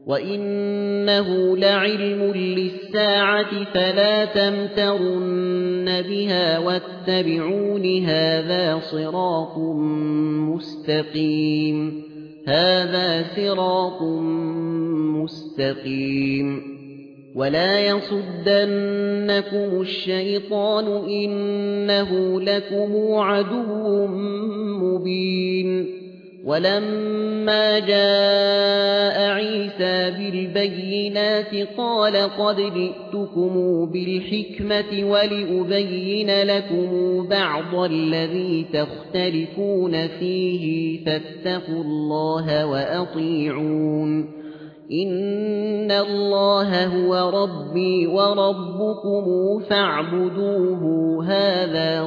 وَإِنَّهُ لَعِلْمٌ لِّلسَّاعَةِ فَلَا تَمْتَرُنَّ بِهَا وَاتَّبِعُونِ هَذَا صِرَاطٌ مُّسْتَقِيمٌ وَلَا يَصُدَّنَّكُمُ الشَّيْطَانُ إِنَّهُ لَكُمْ عَدُوٌّ مُّبِينٌ وَلَمَّا جَاءَ عِيسَىٰ بِالْبَيِّنَاتِ قَالَ قَدْ جِئْتُكُم بِالْحِكْمَةِ وَلِأُبَيِّنَ لَكُمْ بَعْضَ الَّذِي تَخْتَلِفُونَ فِيهِ فَاتَّقُوا اللَّهَ وَأَطِيعُونِ إِنَّ اللَّهَ هُوَ رَبِّي وَرَبُّكُمْ فَاعْبُدُوهُ هَٰذَا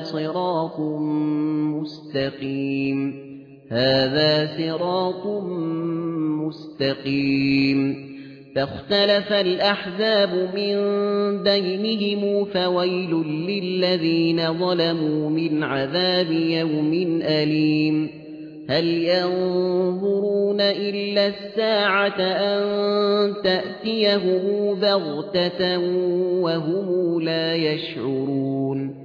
صِرَاطٌ مُّسْتَقِيمٌ فَاخْتَلَفَ الْأَحْزَابُ مِن بَيْنِهِمْ فَوَيْلٌ لِّلَّذِينَ ظَلَمُوا مِنْ عَذَابِ يَوْمٍ أَلِيمٍ هَلْ يَنظُرُونَ إِلَّا السَّاعَةَ أَن تَأْتِيَهُم بَغْتَةً وَهُمْ لَا يَشْعُرُونَ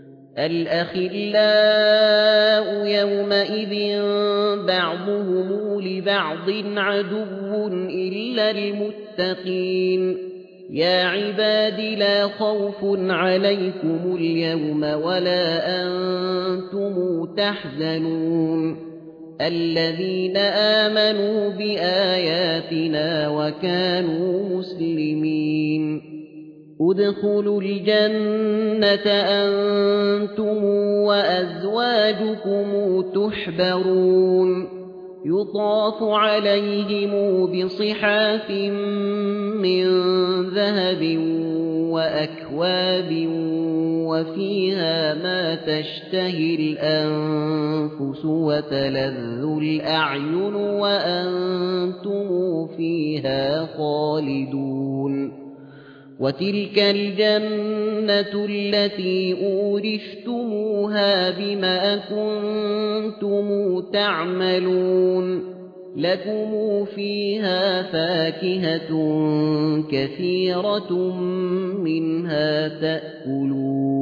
الْأَخِلَّاءُ يَوْمَئِذٍ بَعْضُهُمْ لِبَعْضٍ عَدُوٌّ إِلَّا الْمُتَّقِينَ يَا عِبَادِ لَا خَوْفٌ عَلَيْكُمُ الْيَوْمَ وَلَا أَنتُمْ تَحْزَنُونَ الَّذِينَ آمَنُوا بِآيَاتِنَا وَكَانُوا مُسْلِمِينَ ادْخُلُوا الْجَنَّةَ أَنتُمْ وَأَزْوَاجُكُمْ تُحْبَرُونَ يُطَافُ عَلَيْهِمْ بِصِحَافٍ مِّن ذَهَبٍ وَأَكْوَابٍ وَفِيهَا مَا تَشْتَهِي الْأَنفُسُ وَتَلَذُّ الْأَعْيُنُ وَأَنتُمْ فِيهَا خَالِدُونَ وَتِلْكَ الْجَنَّةُ الَّتِي أُورِثْتُمُوهَا بِمَا كُنتُمْ تَعْمَلُونَ لَكُمْ فِيهَا فَاكِهَةٌ كَثِيرَةٌ مِنْهَا تَأْكُلُونَ